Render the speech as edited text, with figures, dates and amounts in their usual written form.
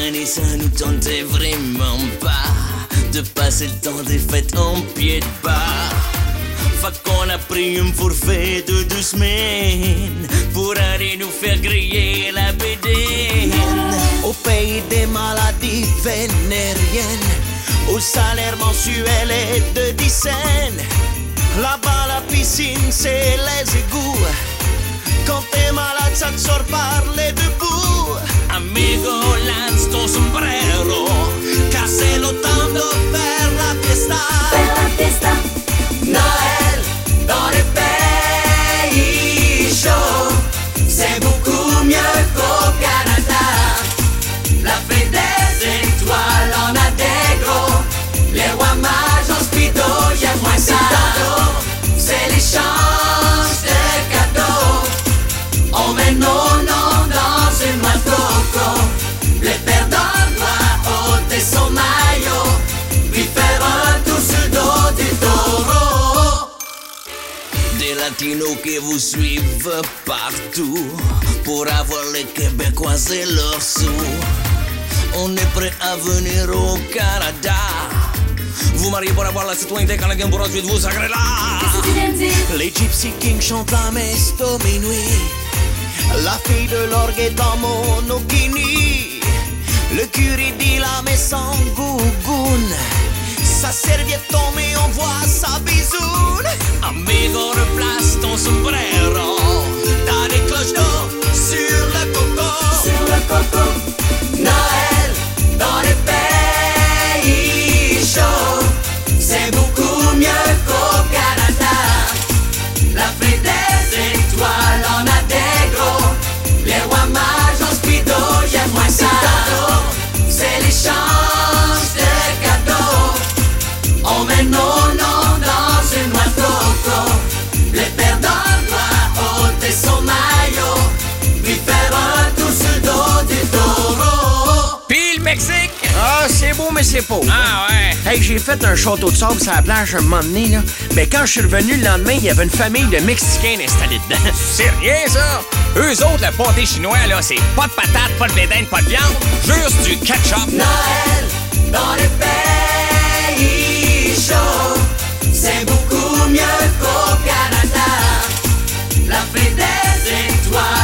année ça nous tentait vraiment pas de passer le temps des fêtes en pied de bar. Fait qu'on a pris un forfait de 2 semaines pour aller nous faire griller la bédaine. Au pays des maladies vénériennes, où le salaire mensuel est de 10 cents. Là-bas la piscine c'est les égouts. Quand t'es malade ça te sort par les deux bouts. Amigo, lance ton sombrero, car c'est le temps de faire la fiesta. Faire la fiesta. Noël dans les pays chauds, c'est beaucoup mieux qu'au Canada. La fête des étoiles, on a des gros. Les rois mages en speedo, j'aime moins ça. C'est l'échange de cadeaux. On met nos noms dans une noix de coco. Les perdants doivent ôter son maillot, puis faire un tour sur le dos du taureau. Des latinos qui vous suivent partout pour avoir les Québécois et leurs sous. On est prêt à venir au Canada. Vous mariez pour avoir la citoyenneté canadienne pour ensuite vous sacrer là. Qu'est-ce que tu viens de dire? Les Gypsy Kings chantent la messe de minuit. La fille de l'orgue est dans monokini. Le curé dit la messe en gougoune. Sa serviette tombe et on voit sa bisoune. Amigo, replace ton sombrero. T'as des cloches d'eau sur le coco. Sur le coco. Noël dans les pays chauds, c'est beaucoup mieux qu'au Canada. La fête des étoiles, on a des gros. Les rois mages en speedo, j'aime moins ça. C'est l'échange de cadeaux. On met nos noms dans une noix de coco. Les perdants doivent ôter son maillot, puis faire un tour sur le dos du taureau. Puis le Mexique? Ah, c'est beau, mais c'est pas. Ah ouais. Hey, j'ai fait un château de sable sur la plage un moment donné, là. Mais quand je suis revenu le lendemain, il y avait une famille de Mexicains installés dedans. C'est rien, ça. Eux autres, le pâté chinois, là, c'est pas de patates, pas de bédaine, pas de viande, juste du ketchup. Noël dans les pays chauds, c'est beaucoup mieux qu'au Canada. La fête des étoiles.